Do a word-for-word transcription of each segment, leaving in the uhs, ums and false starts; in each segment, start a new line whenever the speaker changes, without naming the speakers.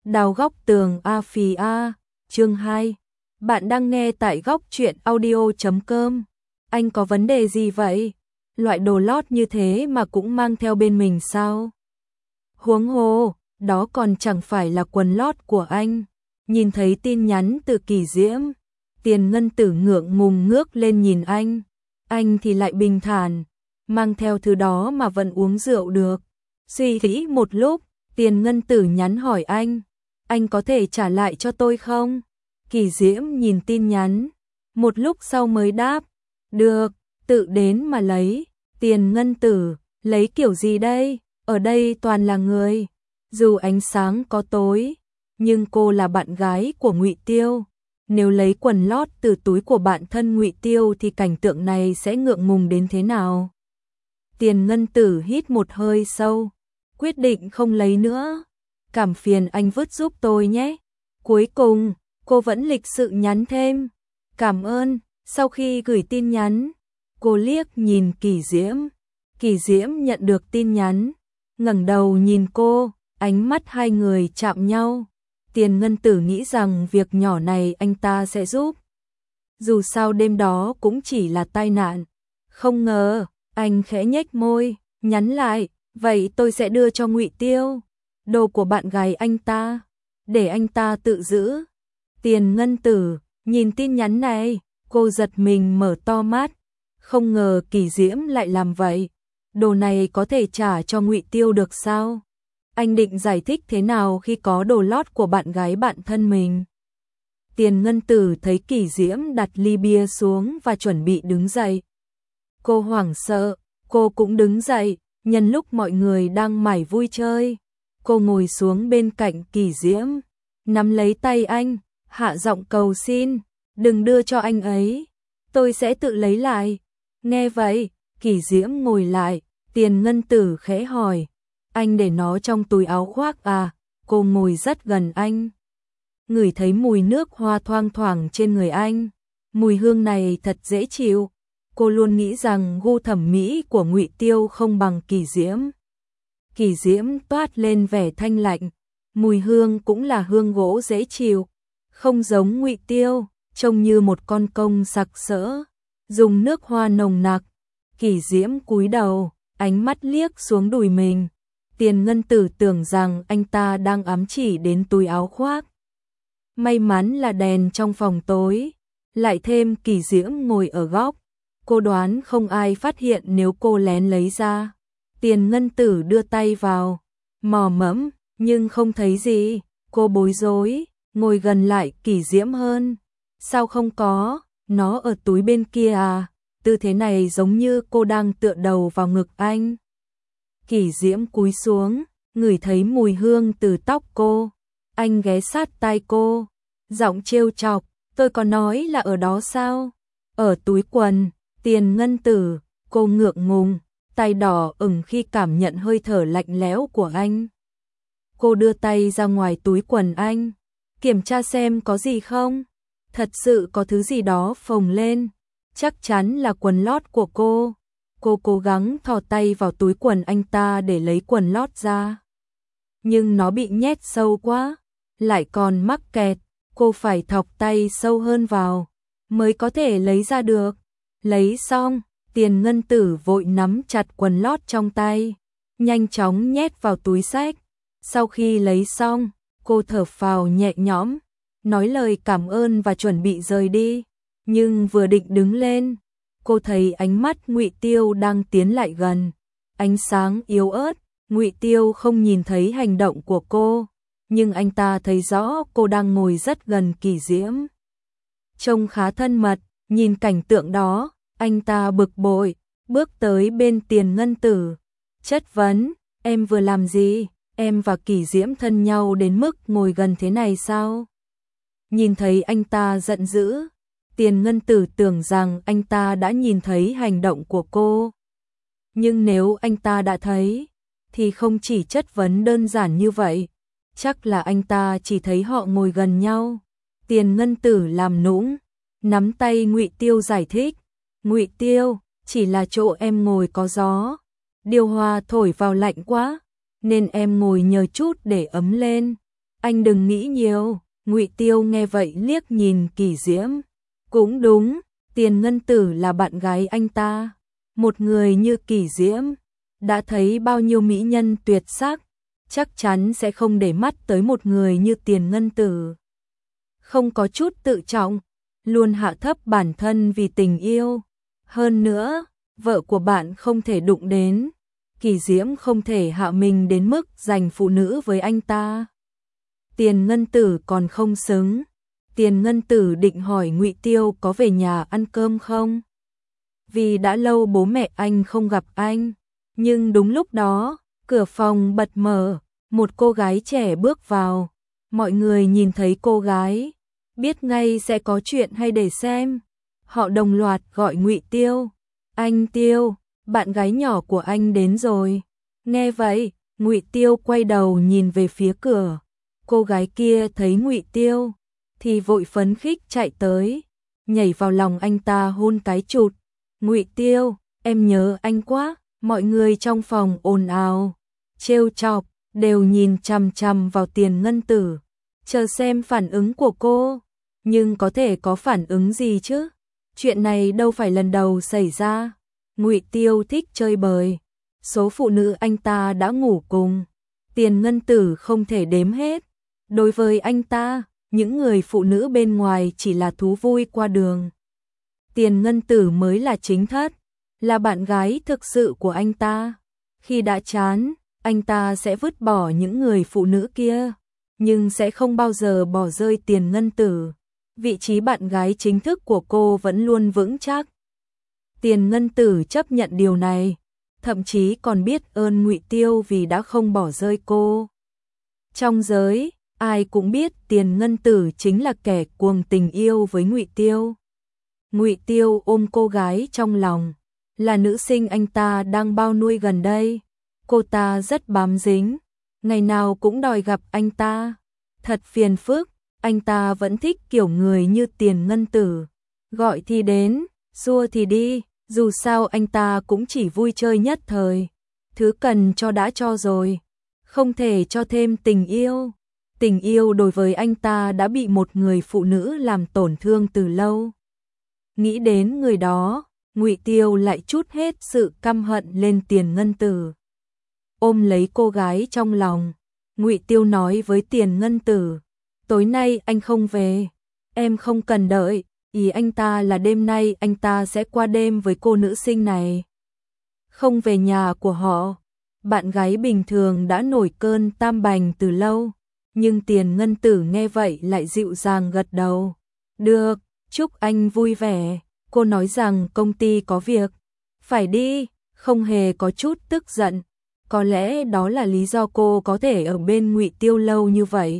Đào góc tường A phì A, chương hai. Bạn đang nghe tại góc truyện audio chấm com. Anh có vấn đề gì vậy? Loại đồ lót như thế mà cũng mang theo bên mình sao? Huống hồ, đó còn chẳng phải là quần lót của anh. Nhìn thấy tin nhắn từ Kỳ Diễm, Tiền Ngân Tử ngượng ngùng ngước lên nhìn anh. Anh thì lại bình thản, mang theo thứ đó mà vẫn uống rượu được. Suy nghĩ một lúc, Tiền Ngân Tử nhắn hỏi anh, anh có thể trả lại cho tôi không? Kỳ Diễm nhìn tin nhắn, một lúc sau mới đáp, được, tự đến mà lấy. Tiền Ngân Tử, lấy kiểu gì đây? Ở đây toàn là người, dù ánh sáng có tối, nhưng cô là bạn gái của Ngụy Tiêu. Nếu lấy quần lót từ túi của bạn thân Ngụy Tiêu thì cảnh tượng này sẽ ngượng ngùng đến thế nào? Tiền Ngân Tử hít một hơi sâu, quyết định không lấy nữa. Cảm phiền anh vứt giúp tôi nhé. Cuối cùng, cô vẫn lịch sự nhắn thêm, cảm ơn. Sau khi gửi tin nhắn, cô liếc nhìn Kỳ Diễm. Kỳ Diễm nhận được tin nhắn, ngẩng đầu nhìn cô, ánh mắt hai người chạm nhau. Tiền Ngân Tử nghĩ rằng việc nhỏ này anh ta sẽ giúp. Dù sao đêm đó cũng chỉ là tai nạn. Không ngờ, anh khẽ nhếch môi, nhắn lại, vậy tôi sẽ đưa cho Ngụy Tiêu. Đồ của bạn gái anh ta, để anh ta tự giữ. Tiền Ngân Tử, nhìn tin nhắn này, cô giật mình mở to mắt. Không ngờ Kỳ Diễm lại làm vậy. Đồ này có thể trả cho Ngụy Tiêu được sao? Anh định giải thích thế nào khi có đồ lót của bạn gái bạn thân mình? Tiền Ngân Tử thấy Kỳ Diễm đặt ly bia xuống và chuẩn bị đứng dậy. Cô hoảng sợ, cô cũng đứng dậy, nhân lúc mọi người đang mải vui chơi. Cô ngồi xuống bên cạnh Kỳ Diễm, nắm lấy tay anh, hạ giọng cầu xin, đừng đưa cho anh ấy, tôi sẽ tự lấy lại. Nghe vậy, Kỳ Diễm ngồi lại, Tiền Ngân Tử khẽ hỏi, anh để nó trong túi áo khoác à? Cô ngồi rất gần anh, ngửi thấy mùi nước hoa thoang thoảng trên người anh, mùi hương này thật dễ chịu. Cô luôn nghĩ rằng gu thẩm mỹ của Ngụy Tiêu không bằng Kỳ Diễm. Kỳ Diễm toát lên vẻ thanh lạnh, mùi hương cũng là hương gỗ dễ chịu, không giống Ngụy Tiêu, trông như một con công sặc sỡ, dùng nước hoa nồng nặc. Kỳ Diễm cúi đầu, ánh mắt liếc xuống đùi mình. Tiền Ngân Tử tưởng rằng anh ta đang ám chỉ đến túi áo khoác. May mắn là đèn trong phòng tối, lại thêm Kỳ Diễm ngồi ở góc. Cô đoán không ai phát hiện nếu cô lén lấy ra. Tiền Ngân Tử đưa tay vào, mò mẫm, nhưng không thấy gì. Cô bối rối, ngồi gần lại Kỳ Diễm hơn. Sao không có, nó ở túi bên kia à? Tư thế này giống như cô đang tựa đầu vào ngực anh. Kỳ Diễm cúi xuống, ngửi thấy mùi hương từ tóc cô. Anh ghé sát tai cô, giọng trêu chọc, tôi có nói là ở đó sao? Ở túi quần. Tiền Ngân Tử, cô ngượng ngùng, tay đỏ ửng khi cảm nhận hơi thở lạnh lẽo của anh. Cô đưa tay ra ngoài túi quần anh, kiểm tra xem có gì không. Thật sự có thứ gì đó phồng lên, chắc chắn là quần lót của cô. Cô cố gắng thò tay vào túi quần anh ta để lấy quần lót ra. Nhưng nó bị nhét sâu quá, lại còn mắc kẹt, cô phải thọc tay sâu hơn vào, mới có thể lấy ra được. Lấy xong, Tiền Ngân Tử vội nắm chặt quần lót trong tay, nhanh chóng nhét vào túi xách. Sau khi lấy xong, cô thở phào nhẹ nhõm, nói lời cảm ơn và chuẩn bị rời đi. Nhưng vừa định đứng lên, cô thấy ánh mắt Ngụy Tiêu đang tiến lại gần. Ánh sáng yếu ớt, Ngụy Tiêu không nhìn thấy hành động của cô, nhưng anh ta thấy rõ cô đang ngồi rất gần Kỳ Diễm. Trông khá thân mật, nhìn cảnh tượng đó, anh ta bực bội, bước tới bên Tiền Ngân Tử, chất vấn, em vừa làm gì? Em và Kỳ Diễm thân nhau đến mức ngồi gần thế này sao? Nhìn thấy anh ta giận dữ, Tiền Ngân Tử tưởng rằng anh ta đã nhìn thấy hành động của cô. Nhưng nếu anh ta đã thấy, thì không chỉ chất vấn đơn giản như vậy, chắc là anh ta chỉ thấy họ ngồi gần nhau. Tiền Ngân Tử làm nũng, nắm tay Ngụy Tiêu giải thích, Ngụy Tiêu, chỉ là chỗ em ngồi có gió, điều hòa thổi vào lạnh quá, nên em ngồi nhờ chút để ấm lên. Anh đừng nghĩ nhiều. Ngụy Tiêu nghe vậy liếc nhìn Kỳ Diễm. Cũng đúng, Tiền Ngân Tử là bạn gái anh ta. Một người như Kỳ Diễm, đã thấy bao nhiêu mỹ nhân tuyệt sắc, chắc chắn sẽ không để mắt tới một người như Tiền Ngân Tử. Không có chút tự trọng, luôn hạ thấp bản thân vì tình yêu. Hơn nữa, vợ của bạn không thể đụng đến. Kỳ Diễm không thể hạ mình đến mức giành phụ nữ với anh ta. Tiền Ngân Tử còn không xứng. Tiền Ngân Tử định hỏi Ngụy Tiêu có về nhà ăn cơm không? Vì đã lâu bố mẹ anh không gặp anh. Nhưng đúng lúc đó, cửa phòng bật mở, một cô gái trẻ bước vào. Mọi người nhìn thấy cô gái, biết ngay sẽ có chuyện hay để xem. Họ đồng loạt gọi Ngụy Tiêu. Anh Tiêu, bạn gái nhỏ của anh đến rồi. Nghe vậy, Ngụy Tiêu quay đầu nhìn về phía cửa. Cô gái kia thấy Ngụy Tiêu thì vội phấn khích chạy tới, nhảy vào lòng anh ta hôn cái chụt. Ngụy Tiêu, em nhớ anh quá. Mọi người trong phòng ồn ào, trêu chọc, đều nhìn chằm chằm vào Tiền Ngân Tử, chờ xem phản ứng của cô. Nhưng có thể có phản ứng gì chứ? Chuyện này đâu phải lần đầu xảy ra. Ngụy Tiêu thích chơi bời, số phụ nữ anh ta đã ngủ cùng, Tiền Ngân Tử không thể đếm hết. Đối với anh ta, những người phụ nữ bên ngoài chỉ là thú vui qua đường. Tiền Ngân Tử mới là chính thất, là bạn gái thực sự của anh ta. Khi đã chán, anh ta sẽ vứt bỏ những người phụ nữ kia, nhưng sẽ không bao giờ bỏ rơi Tiền Ngân Tử. Vị trí bạn gái chính thức của cô vẫn luôn vững chắc. Tiền Ngân Tử chấp nhận điều này, thậm chí còn biết ơn Ngụy Tiêu vì đã không bỏ rơi cô. Trong giới, ai cũng biết Tiền Ngân Tử chính là kẻ cuồng tình yêu với Ngụy Tiêu. Ngụy Tiêu ôm cô gái trong lòng, là nữ sinh anh ta đang bao nuôi gần đây. Cô ta rất bám dính, ngày nào cũng đòi gặp anh ta. Thật phiền phức, anh ta vẫn thích kiểu người như Tiền Ngân Tử. Gọi thì đến, xua thì đi, dù sao anh ta cũng chỉ vui chơi nhất thời. Thứ cần cho đã cho rồi, không thể cho thêm tình yêu. Tình yêu đối với anh ta đã bị một người phụ nữ làm tổn thương từ lâu. Nghĩ đến người đó, Ngụy Tiêu lại trút hết sự căm hận lên Tiền Ngân Tử. Ôm lấy cô gái trong lòng, Ngụy Tiêu nói với Tiền Ngân Tử, tối nay anh không về, em không cần đợi, ý anh ta là đêm nay anh ta sẽ qua đêm với cô nữ sinh này. Không về nhà của họ, bạn gái bình thường đã nổi cơn tam bành từ lâu, nhưng Tiền Ngân Tử nghe vậy lại dịu dàng gật đầu. Được, chúc anh vui vẻ. Cô nói rằng công ty có việc, phải đi, không hề có chút tức giận. Có lẽ đó là lý do cô có thể ở bên Ngụy Tiêu lâu như vậy.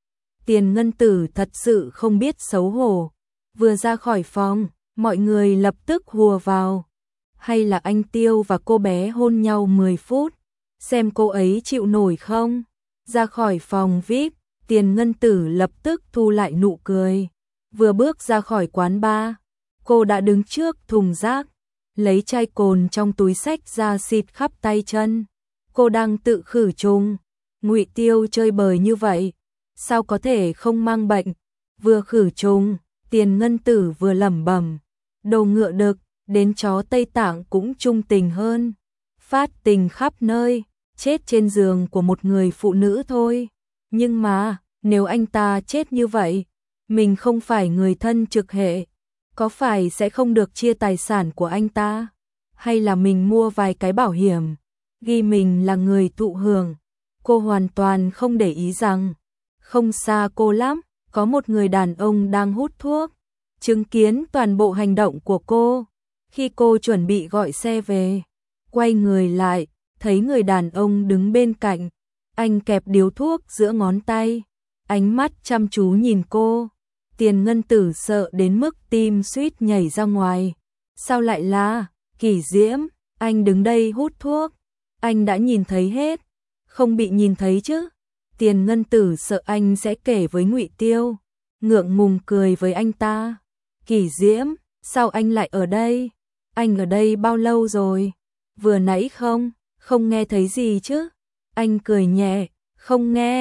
Tiền Ngân Tử thật sự không biết xấu hổ. Vừa ra khỏi phòng, mọi người lập tức hùa vào. Hay là anh Tiêu và cô bé hôn nhau mười phút, xem cô ấy chịu nổi không? Ra khỏi phòng vi ai pi, Tiền Ngân Tử lập tức thu lại nụ cười. Vừa bước ra khỏi quán bar, cô đã đứng trước thùng rác, lấy chai cồn trong túi xách ra xịt khắp tay chân. Cô đang tự khử trùng. Ngụy Tiêu chơi bời như vậy, sao có thể không mang bệnh? Vừa khử trùng, Tiền Ngân Tử vừa lẩm bẩm, đồ ngựa đực, đến chó Tây Tạng cũng trung tình hơn. Phát tình khắp nơi, chết trên giường của một người phụ nữ thôi. Nhưng mà, nếu anh ta chết như vậy, mình không phải người thân trực hệ, có phải sẽ không được chia tài sản của anh ta? Hay là mình mua vài cái bảo hiểm, ghi mình là người thụ hưởng? Cô hoàn toàn không để ý rằng, không xa cô lắm, có một người đàn ông đang hút thuốc, chứng kiến toàn bộ hành động của cô. Khi cô chuẩn bị gọi xe về, quay người lại, thấy người đàn ông đứng bên cạnh, anh kẹp điếu thuốc giữa ngón tay, ánh mắt chăm chú nhìn cô. Tiền Ngân Tử sợ đến mức tim suýt nhảy ra ngoài. Sao lại là Kỳ Diễm? Anh đứng đây hút thuốc, anh đã nhìn thấy hết, không bị nhìn thấy chứ? Tiền Ngân Tử sợ anh sẽ kể với Ngụy Tiêu, ngượng ngùng cười với anh ta. Kỳ Diễm, sao anh lại ở đây? Anh ở đây bao lâu rồi? Vừa nãy không, không nghe thấy gì chứ? Anh cười nhẹ, không nghe,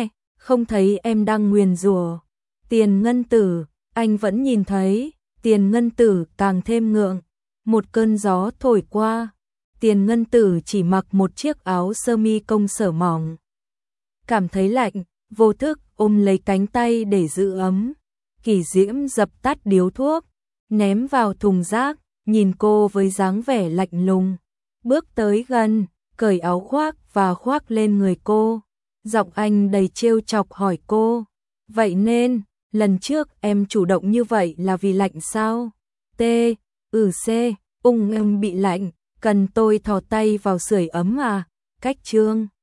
không thấy em đang nguyền rủa Tiền Ngân Tử, anh vẫn nhìn thấy. Tiền Ngân Tử càng thêm ngượng. Một cơn gió thổi qua. Tiền Ngân Tử chỉ mặc một chiếc áo sơ mi công sở mỏng. Cảm thấy lạnh, vô thức ôm lấy cánh tay để giữ ấm. Kỳ Diễm dập tắt điếu thuốc, ném vào thùng rác, nhìn cô với dáng vẻ lạnh lùng. Bước tới gần, cởi áo khoác và khoác lên người cô. Giọng anh đầy trêu chọc hỏi cô, vậy nên, lần trước em chủ động như vậy là vì lạnh sao? T, ừ C, ung em bị lạnh, cần tôi thò tay vào sưởi ấm à? Cách chương